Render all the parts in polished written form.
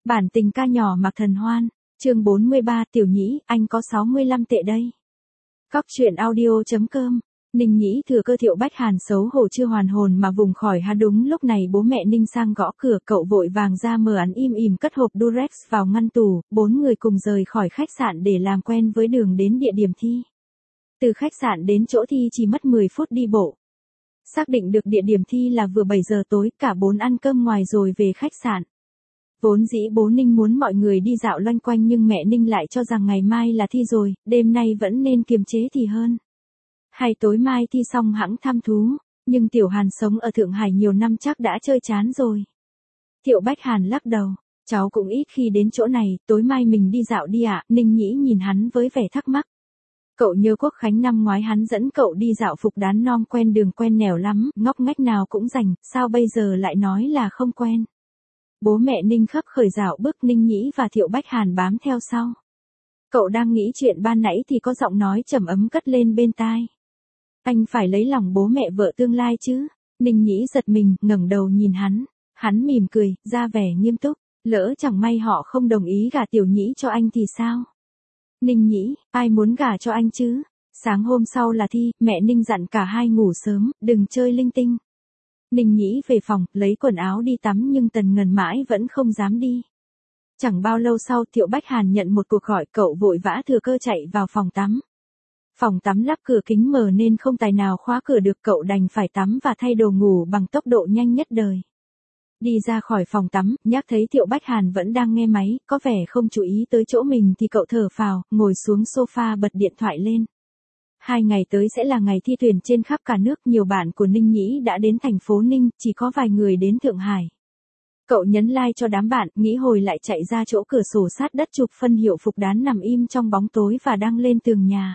Bản tình ca nhỏ Mạc Thần Hoan, chương 43, Tiểu Nhĩ, anh có 65 tệ đây. Cóc truyện audio.com. Ninh Nhĩ thừa cơ Thiệu Bách Hàn xấu hổ chưa hoàn hồn mà vùng khỏi ha. Đúng lúc này bố mẹ Ninh sang gõ cửa, cậu vội vàng ra mở án im ỉm cất hộp Durex vào ngăn tủ. 4 người cùng rời khỏi khách sạn để làm quen với đường đến địa điểm thi. Từ khách sạn đến chỗ thi chỉ mất 10 phút đi bộ. Xác định được địa điểm thi là vừa 7 giờ tối, cả 4 ăn cơm ngoài rồi về khách sạn. Vốn dĩ bố Ninh muốn mọi người đi dạo loanh quanh nhưng mẹ Ninh lại cho rằng ngày mai là thi rồi, đêm nay vẫn nên kiềm chế thì hơn. Hay tối mai thi xong hẵng thăm thú, nhưng Tiểu Hàn sống ở Thượng Hải nhiều năm chắc đã chơi chán rồi. Thiệu Bách Hàn lắc đầu, cháu cũng ít khi đến chỗ này, tối mai mình đi dạo đi ạ. Ninh Nhĩ nhìn hắn với vẻ thắc mắc. Cậu nhớ Quốc Khánh năm ngoái hắn dẫn cậu đi dạo Phục Đán non quen đường quen nẻo lắm, ngóc ngách nào cũng rành, sao bây giờ lại nói là không quen. Bố mẹ Ninh khấp khởi dạo bước, Ninh Nhĩ và Thiệu Bách Hàn bám theo sau. Cậu đang nghĩ chuyện ban nãy thì có giọng nói trầm ấm cất lên bên tai. Anh phải lấy lòng bố mẹ vợ tương lai chứ. Ninh Nhĩ giật mình, ngẩng đầu nhìn hắn. Hắn mỉm cười, ra vẻ nghiêm túc. Lỡ chẳng may họ không đồng ý gả Tiểu Nhĩ cho anh thì sao? Ninh Nhĩ, ai muốn gả cho anh chứ? Sáng hôm sau là thi, mẹ Ninh dặn cả hai ngủ sớm, đừng chơi linh tinh. Ninh Nhĩ về phòng, lấy quần áo đi tắm nhưng Tần Ngần mãi vẫn không dám đi. Chẳng bao lâu sau Thiệu Bách Hàn nhận một cuộc gọi, cậu vội vã thừa cơ chạy vào phòng tắm. Phòng tắm lắp cửa kính mờ nên không tài nào khóa cửa được, cậu đành phải tắm và thay đồ ngủ bằng tốc độ nhanh nhất đời. Đi ra khỏi phòng tắm, nhắc thấy Thiệu Bách Hàn vẫn đang nghe máy, có vẻ không chú ý tới chỗ mình thì cậu thở phào, ngồi xuống sofa bật điện thoại lên. 2 ngày tới sẽ là ngày thi tuyển trên khắp cả nước, nhiều bạn của Ninh Nhĩ đã đến thành phố Ninh, chỉ có vài người đến Thượng Hải. Cậu nhấn like cho đám bạn, nghĩ hồi lại chạy ra chỗ cửa sổ sát đất chụp phân hiệu Phục Đán nằm im trong bóng tối và đăng lên tường nhà.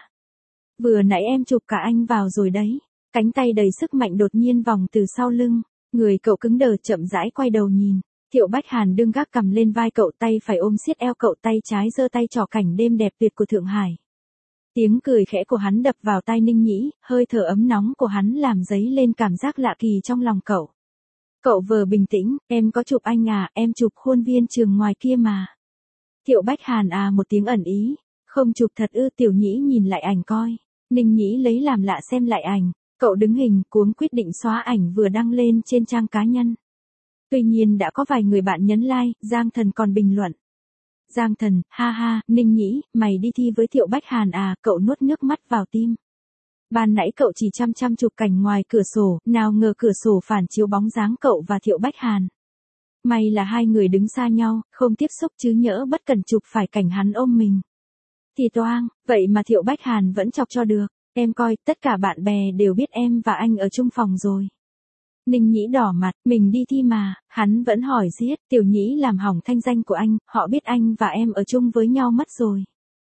Vừa nãy em chụp cả anh vào rồi đấy. Cánh tay đầy sức mạnh đột nhiên vòng từ sau lưng. Người cậu cứng đờ chậm rãi quay đầu nhìn. Thiệu Bách Hàn đương gác cầm lên vai cậu, tay phải ôm siết eo cậu, tay trái giơ tay trỏ cảnh đêm đẹp tuyệt của Thượng Hải. Tiếng cười khẽ của hắn đập vào tai Ninh Nhĩ, hơi thở ấm nóng của hắn làm dấy lên cảm giác lạ kỳ trong lòng cậu. Cậu vờ bình tĩnh, em có chụp anh à, em chụp khuôn viên trường ngoài kia mà. Thiệu Bách Hàn à một tiếng ẩn ý, không chụp thật ư? Tiểu Nhĩ nhìn lại ảnh coi. Ninh Nhĩ lấy làm lạ xem lại ảnh, cậu đứng hình cuống quyết định xóa ảnh vừa đăng lên trên trang cá nhân. Tuy nhiên đã có vài người bạn nhấn like, Giang Thần còn bình luận. Giang Thần, ha ha, Ninh Nhĩ, mày đi thi với Thiệu Bách Hàn à? Cậu nuốt nước mắt vào tim. Ban nãy cậu chỉ chăm chăm chụp cảnh ngoài cửa sổ, nào ngờ cửa sổ phản chiếu bóng dáng cậu và Thiệu Bách Hàn. May là hai người đứng xa nhau, không tiếp xúc chứ nhỡ bất cẩn chụp phải cảnh hắn ôm mình. Thì toang, vậy mà Thiệu Bách Hàn vẫn chọc cho được. Em coi, tất cả bạn bè đều biết em và anh ở chung phòng rồi. Ninh Nhĩ đỏ mặt, mình đi thi mà, hắn vẫn hỏi giết, Tiểu Nhĩ làm hỏng thanh danh của anh, họ biết anh và em ở chung với nhau mất rồi.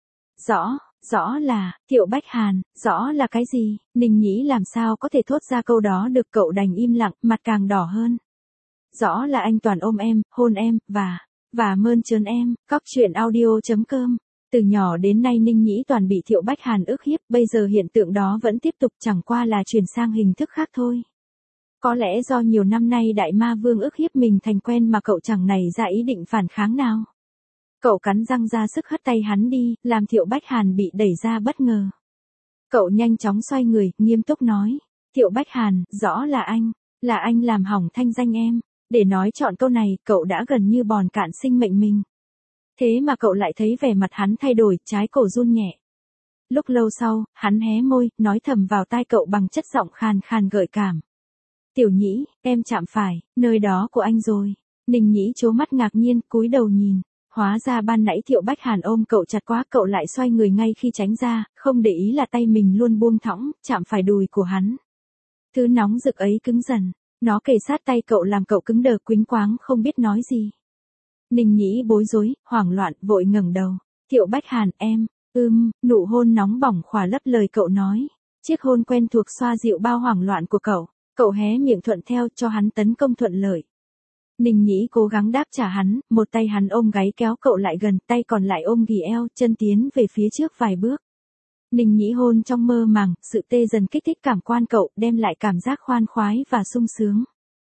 Rõ là, Thiệu Bách Hàn, rõ là cái gì? Ninh Nhĩ làm sao có thể thốt ra câu đó được, cậu đành im lặng, mặt càng đỏ hơn. Rõ là anh toàn ôm em, hôn em, và mơn trớn em. Cóc truyện audio.com. Từ nhỏ đến nay Ninh Nhĩ toàn bị Thiệu Bách Hàn ức hiếp, bây giờ hiện tượng đó vẫn tiếp tục, chẳng qua là chuyển sang hình thức khác thôi. Có lẽ do nhiều năm nay Đại Ma Vương ức hiếp mình thành quen mà cậu chẳng nảy ra ý định phản kháng nào. Cậu cắn răng ra sức hất tay hắn đi, làm Thiệu Bách Hàn bị đẩy ra bất ngờ. Cậu nhanh chóng xoay người, nghiêm túc nói. Thiệu Bách Hàn, rõ là anh làm hỏng thanh danh em. Để nói trọn câu này, cậu đã gần như bòn cạn sinh mệnh mình. Thế mà cậu lại thấy vẻ mặt hắn thay đổi, trái cổ run nhẹ. Lúc lâu sau, hắn hé môi, nói thầm vào tai cậu bằng chất giọng khàn khàn gợi cảm. Tiểu Nhĩ, em chạm phải, nơi đó của anh rồi. Ninh Nhĩ trố mắt ngạc nhiên, cúi đầu nhìn. Hóa ra ban nãy Thiệu Bách Hàn ôm cậu chặt quá, cậu lại xoay người ngay khi tránh ra, không để ý là tay mình luôn buông thõng, chạm phải đùi của hắn. Thứ nóng rực ấy cứng dần, nó kề sát tay cậu làm cậu cứng đờ quĩnh quáng không biết nói gì. Ninh Nhĩ bối rối, hoảng loạn, vội ngẩng đầu. Thiệu Bách Hàn, em, nụ hôn nóng bỏng khỏa lấp lời cậu nói. Chiếc hôn quen thuộc xoa dịu bao hoảng loạn của cậu hé miệng thuận theo cho hắn tấn công thuận lợi. Ninh Nhĩ cố gắng đáp trả hắn, một tay hắn ôm gáy kéo cậu lại gần, tay còn lại ôm ghì eo, chân tiến về phía trước vài bước. Ninh Nhĩ hôn trong mơ màng, sự tê dần kích thích cảm quan cậu, đem lại cảm giác khoan khoái và sung sướng.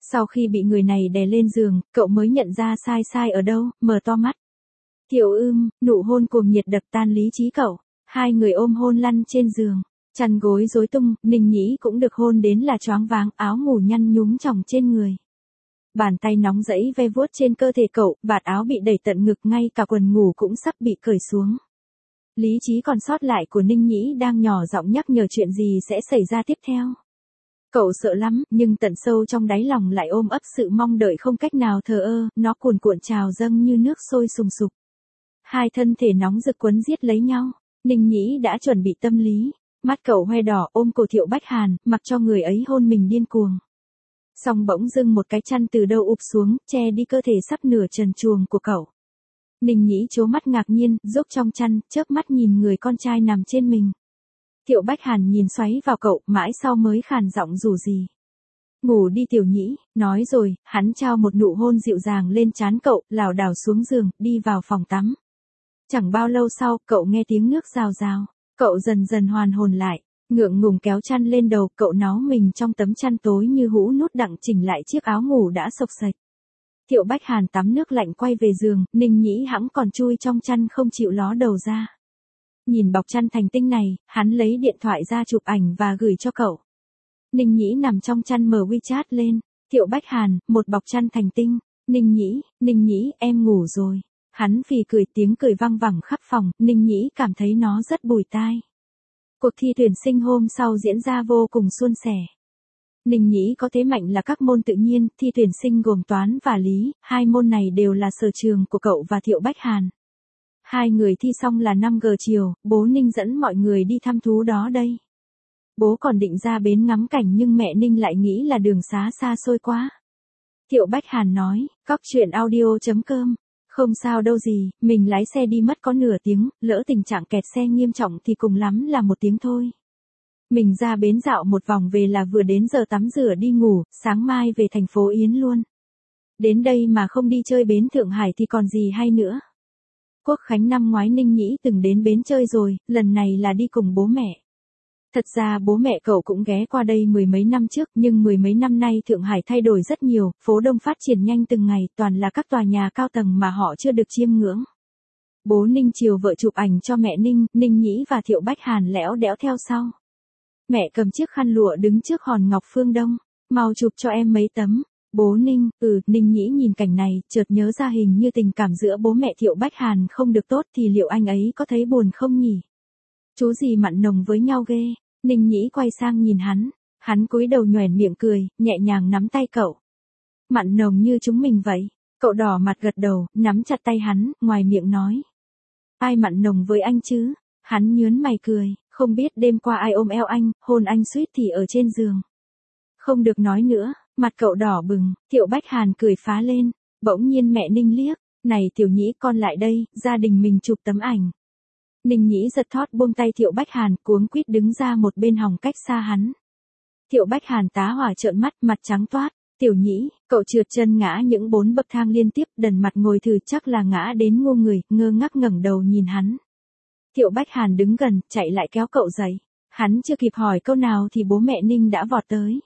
Sau khi bị người này đè lên giường, cậu mới nhận ra sai ở đâu, mở to mắt. Thiệu nụ hôn cuồng nhiệt đập tan lý trí cậu. Hai người ôm hôn lăn trên giường, chăn gối rối tung, Ninh Nhĩ cũng được hôn đến là choáng váng, áo ngủ nhăn nhúm chồng trên người. Bàn tay nóng rẫy ve vuốt trên cơ thể cậu, vạt áo bị đẩy tận ngực, ngay cả quần ngủ cũng sắp bị cởi xuống. Lý trí còn sót lại của Ninh Nhĩ đang nhỏ giọng nhắc nhở chuyện gì sẽ xảy ra tiếp theo. Cậu sợ lắm, nhưng tận sâu trong đáy lòng lại ôm ấp sự mong đợi không cách nào thờ ơ, nó cuồn cuộn trào dâng như nước sôi sùng sục. Hai thân thể nóng rực quấn giết lấy nhau, Ninh Nhĩ đã chuẩn bị tâm lý, mắt cậu hoe đỏ ôm cổ Thiệu Bách Hàn, mặc cho người ấy hôn mình điên cuồng. Xong bỗng dưng một cái chăn từ đâu ụp xuống, che đi cơ thể sắp nửa trần truồng của cậu. Ninh Nhĩ trố mắt ngạc nhiên, rúc trong chăn, chớp mắt nhìn người con trai nằm trên mình. Thiệu Bách Hàn nhìn xoáy vào cậu, mãi sau mới khàn giọng rủ gì. Ngủ đi Tiểu Nhĩ, nói rồi, hắn trao một nụ hôn dịu dàng lên trán cậu, lảo đảo xuống giường, đi vào phòng tắm. Chẳng bao lâu sau, cậu nghe tiếng nước rào rào. Cậu dần dần hoàn hồn lại, ngượng ngùng kéo chăn lên đầu, cậu náu mình trong tấm chăn tối như hũ nút đặng chỉnh lại chiếc áo ngủ đã xộc xệch. Thiệu Bách Hàn tắm nước lạnh quay về giường, Ninh Nhĩ hẵng còn chui trong chăn không chịu ló đầu ra. Nhìn bọc chăn thành tinh này, hắn lấy điện thoại ra chụp ảnh và gửi cho cậu. Ninh Nhĩ nằm trong chăn mở WeChat lên. Thiệu Bách Hàn, một bọc chăn thành tinh. Ninh Nhĩ, em ngủ rồi. Hắn phì cười, tiếng cười vang vẳng khắp phòng, Ninh Nhĩ cảm thấy nó rất bùi tai. Cuộc thi tuyển sinh hôm sau diễn ra vô cùng suôn sẻ. Ninh Nhĩ có thế mạnh là các môn tự nhiên, thi tuyển sinh gồm toán và lý, hai môn này đều là sở trường của cậu và Thiệu Bách Hàn. Hai người thi xong là 5 giờ chiều, bố Ninh dẫn mọi người đi thăm thú đó đây. Bố còn định ra bến ngắm cảnh nhưng mẹ Ninh lại nghĩ là đường xá xa xôi quá. Thiệu Bách Hàn nói, coctruyện.audio.com. Không sao đâu gì, mình lái xe đi mất có nửa tiếng, lỡ tình trạng kẹt xe nghiêm trọng thì cùng lắm là 1 tiếng thôi. Mình ra bến dạo một vòng về là vừa đến giờ tắm rửa đi ngủ, sáng mai về thành phố Yến luôn. Đến đây mà không đi chơi bến Thượng Hải thì còn gì hay nữa. Quốc khánh năm ngoái Ninh Nhĩ từng đến bến chơi rồi, lần này là đi cùng bố mẹ. Thật ra bố mẹ cậu cũng ghé qua đây 10 mấy năm trước, nhưng 10 mấy năm nay Thượng Hải thay đổi rất nhiều, phố đông phát triển nhanh từng ngày, toàn là các tòa nhà cao tầng mà họ chưa được chiêm ngưỡng. Bố Ninh chiều vợ chụp ảnh cho mẹ Ninh, Ninh Nhĩ và Thiệu Bách Hàn lẽo đẽo theo sau. Mẹ cầm chiếc khăn lụa đứng trước hòn ngọc phương đông, mau chụp cho em mấy tấm. Bố Ninh, Ninh Nhĩ nhìn cảnh này, chợt nhớ ra hình như tình cảm giữa bố mẹ Thiệu Bách Hàn không được tốt thì liệu anh ấy có thấy buồn không nhỉ? Chú gì mặn nồng với nhau ghê. Ninh Nhĩ quay sang nhìn hắn cúi đầu nhoẻn miệng cười, nhẹ nhàng nắm tay cậu. Mặn nồng như chúng mình vậy. Cậu đỏ mặt gật đầu, nắm chặt tay hắn, ngoài miệng nói. Ai mặn nồng với anh chứ? Hắn nhớn mày cười, không biết đêm qua ai ôm eo anh, hôn anh suýt thì ở trên giường. Không được nói nữa, mặt cậu đỏ bừng, Thiệu Bách Hàn cười phá lên, bỗng nhiên mẹ Ninh liếc, này Tiểu Nhĩ con lại đây, gia đình mình chụp tấm ảnh. Ninh Nhĩ giật thót buông tay Thiệu Bách Hàn, cuống quýt đứng ra một bên hòng cách xa hắn. Thiệu Bách Hàn tá hỏa trợn mắt, mặt trắng toát. Tiểu Nhĩ, cậu trượt chân ngã những 4 bậc thang liên tiếp, đần mặt ngồi thử, chắc là ngã đến ngu người, ngơ ngác ngẩng đầu nhìn hắn. Thiệu Bách Hàn đứng gần, chạy lại kéo cậu dậy. Hắn chưa kịp hỏi câu nào thì bố mẹ Ninh đã vọt tới.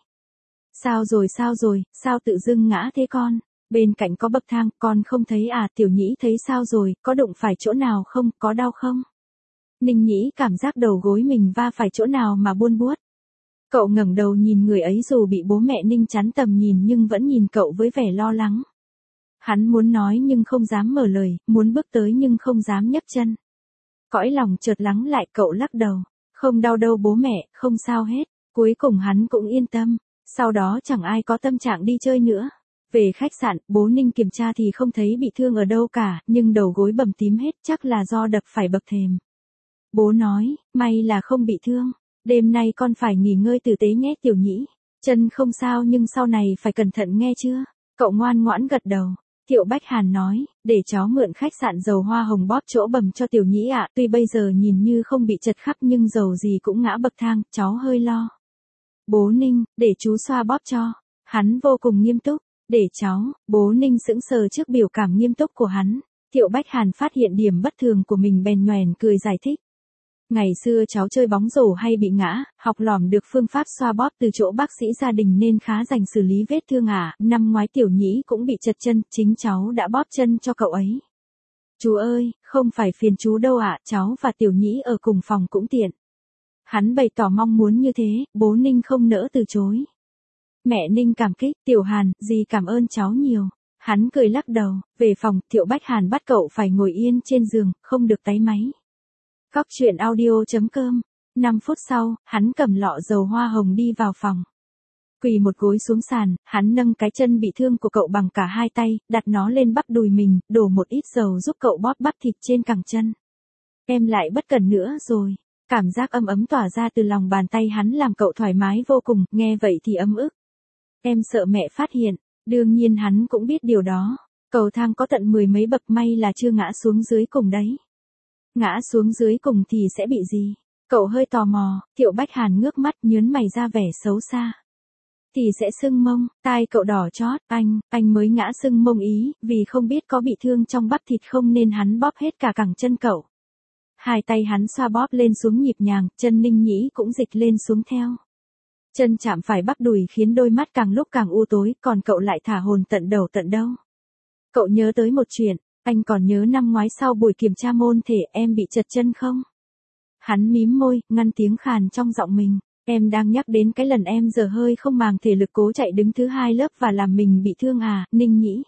Sao rồi, sao tự dưng ngã thế con? Bên cạnh có bậc thang, con không thấy à? Tiểu Nhĩ thấy sao rồi, có đụng phải chỗ nào không, có đau không? Ninh Nhĩ cảm giác đầu gối mình va phải chỗ nào mà buôn buốt. Cậu ngẩng đầu nhìn người ấy, dù bị bố mẹ Ninh chắn tầm nhìn nhưng vẫn nhìn cậu với vẻ lo lắng. Hắn muốn nói nhưng không dám mở lời, muốn bước tới nhưng không dám nhấc chân. Cõi lòng chợt lắng lại, cậu lắc đầu. Không đau đâu bố mẹ, không sao hết. Cuối cùng hắn cũng yên tâm. Sau đó chẳng ai có tâm trạng đi chơi nữa. Về khách sạn, bố Ninh kiểm tra thì không thấy bị thương ở đâu cả, nhưng đầu gối bầm tím hết, chắc là do đập phải bậc thềm. Bố nói, may là không bị thương. Đêm nay con phải nghỉ ngơi tử tế nhé Tiểu Nhĩ. Chân không sao nhưng sau này phải cẩn thận nghe chưa? Cậu ngoan ngoãn gật đầu. Thiệu Bách Hàn nói, để cháu mượn khách sạn dầu hoa hồng bóp chỗ bầm cho Tiểu Nhĩ ạ. Tuy bây giờ nhìn như không bị chật khắp nhưng dầu gì cũng ngã bậc thang, cháu hơi lo. Bố Ninh, để chú xoa bóp cho. Hắn vô cùng nghiêm túc. Để cháu, bố Ninh sững sờ trước biểu cảm nghiêm túc của hắn. Thiệu Bách Hàn phát hiện điểm bất thường của mình bèn nhoẻn cười giải thích. Ngày xưa cháu chơi bóng rổ hay bị ngã, học lỏm được phương pháp xoa bóp từ chỗ bác sĩ gia đình nên khá rành xử lý vết thương à. Năm ngoái Tiểu Nhĩ cũng bị trật chân, chính cháu đã bóp chân cho cậu ấy. Chú ơi, không phải phiền chú đâu ạ, cháu và Tiểu Nhĩ ở cùng phòng cũng tiện. Hắn bày tỏ mong muốn như thế, bố Ninh không nỡ từ chối. Mẹ Ninh cảm kích, Tiểu Hàn, dì cảm ơn cháu nhiều. Hắn cười lắc đầu, về phòng, Thiệu Bách Hàn bắt cậu phải ngồi yên trên giường, không được táy máy. Cóc truyện audio.com. 5 phút sau, hắn cầm lọ dầu hoa hồng đi vào phòng. Quỳ một gối xuống sàn, hắn nâng cái chân bị thương của cậu bằng cả hai tay, đặt nó lên bắp đùi mình, đổ một ít dầu giúp cậu bóp bắp thịt trên cẳng chân. Em lại bất cẩn nữa rồi. Cảm giác ấm ấm tỏa ra từ lòng bàn tay hắn làm cậu thoải mái vô cùng, nghe vậy thì ấm ức. Em sợ mẹ phát hiện, đương nhiên hắn cũng biết điều đó. Cầu thang có tận 10 mấy bậc, may là chưa ngã xuống dưới cùng đấy. Ngã xuống dưới cùng thì sẽ bị gì? Cậu hơi tò mò, Thiệu Bách Hàn ngước mắt nhớn mày ra vẻ xấu xa. Thì sẽ sưng mông, tai cậu đỏ chót, anh mới ngã sưng mông ý, vì không biết có bị thương trong bắp thịt không nên hắn bóp hết cả cẳng chân cậu. Hai tay hắn xoa bóp lên xuống nhịp nhàng, chân Ninh Nhĩ cũng dịch lên xuống theo. Chân chạm phải bắp đùi khiến đôi mắt càng lúc càng u tối, còn cậu lại thả hồn tận đầu tận đâu. Cậu nhớ tới một chuyện, anh còn nhớ năm ngoái sau buổi kiểm tra môn thể em bị trật chân không? Hắn mím môi, ngăn tiếng khàn trong giọng mình. Em đang nhắc đến cái lần em dở hơi không màng thể lực cố chạy đứng thứ 2 lớp và làm mình bị thương à, Ninh Nhĩ?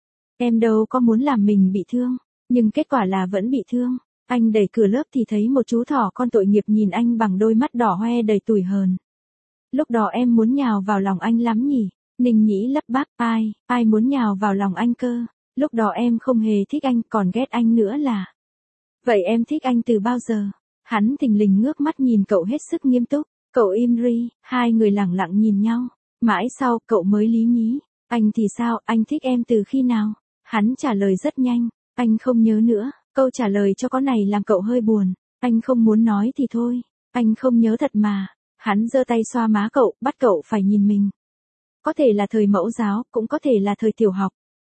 Em đâu có muốn làm mình bị thương, nhưng kết quả là vẫn bị thương. Anh đẩy cửa lớp thì thấy một chú thỏ con tội nghiệp nhìn anh bằng đôi mắt đỏ hoe đầy tủi hờn. Lúc đó em muốn nhào vào lòng anh lắm nhỉ? Ninh Nhĩ lắp bắp, ai muốn nhào vào lòng anh cơ? Lúc đó em không hề thích anh, còn ghét anh nữa là. Vậy em thích anh từ bao giờ? Hắn thình lình ngước mắt nhìn cậu hết sức nghiêm túc. Cậu im ri, hai người lặng lặng nhìn nhau. Mãi sau, cậu mới lý nhí. Anh thì sao, anh thích em từ khi nào? Hắn trả lời rất nhanh. Anh không nhớ nữa. Câu trả lời cho có này làm cậu hơi buồn. Anh không muốn nói thì thôi. Anh không nhớ thật mà. Hắn giơ tay xoa má cậu, bắt cậu phải nhìn mình. Có thể là thời mẫu giáo, cũng có thể là thời tiểu học.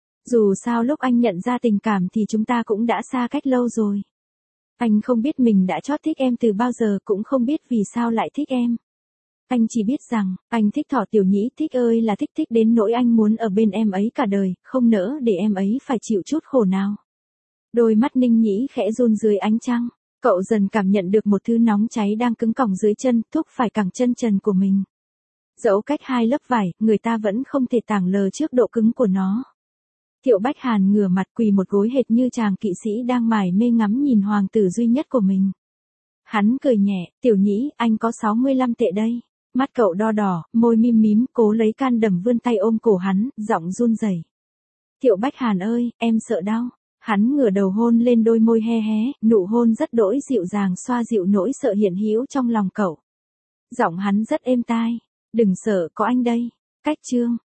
Dù sao lúc anh nhận ra tình cảm thì chúng ta cũng đã xa cách lâu rồi. Anh không biết mình đã chót thích em từ bao giờ, cũng không biết vì sao lại thích em. Anh chỉ biết rằng, anh thích Thỏ Tiểu Nhĩ, thích ơi là thích, thích đến nỗi anh muốn ở bên em ấy cả đời, không nỡ để em ấy phải chịu chút khổ nào. Đôi mắt Ninh Nhĩ khẽ run dưới ánh trăng, cậu dần cảm nhận được một thứ nóng cháy đang cứng còng dưới chân, thúc phải cẳng chân trần của mình. Dẫu cách 2 lớp vải, người ta vẫn không thể tảng lờ trước độ cứng của nó. Thiệu Bách Hàn ngửa mặt quỳ một gối hệt như chàng kỵ sĩ đang mải mê ngắm nhìn hoàng tử duy nhất của mình. Hắn cười nhẹ, Tiểu Nhĩ, anh có 65 tệ đây. Mắt cậu đo đỏ, môi mím mím, cố lấy can đảm vươn tay ôm cổ hắn, giọng run rẩy. Thiệu Bách Hàn ơi, em sợ đau. Hắn ngửa đầu hôn lên đôi môi he hé, nụ hôn rất đỗi dịu dàng xoa dịu nỗi sợ hiện hữu trong lòng cậu. Giọng hắn rất êm tai. Đừng sợ, có anh đây. Cách chương.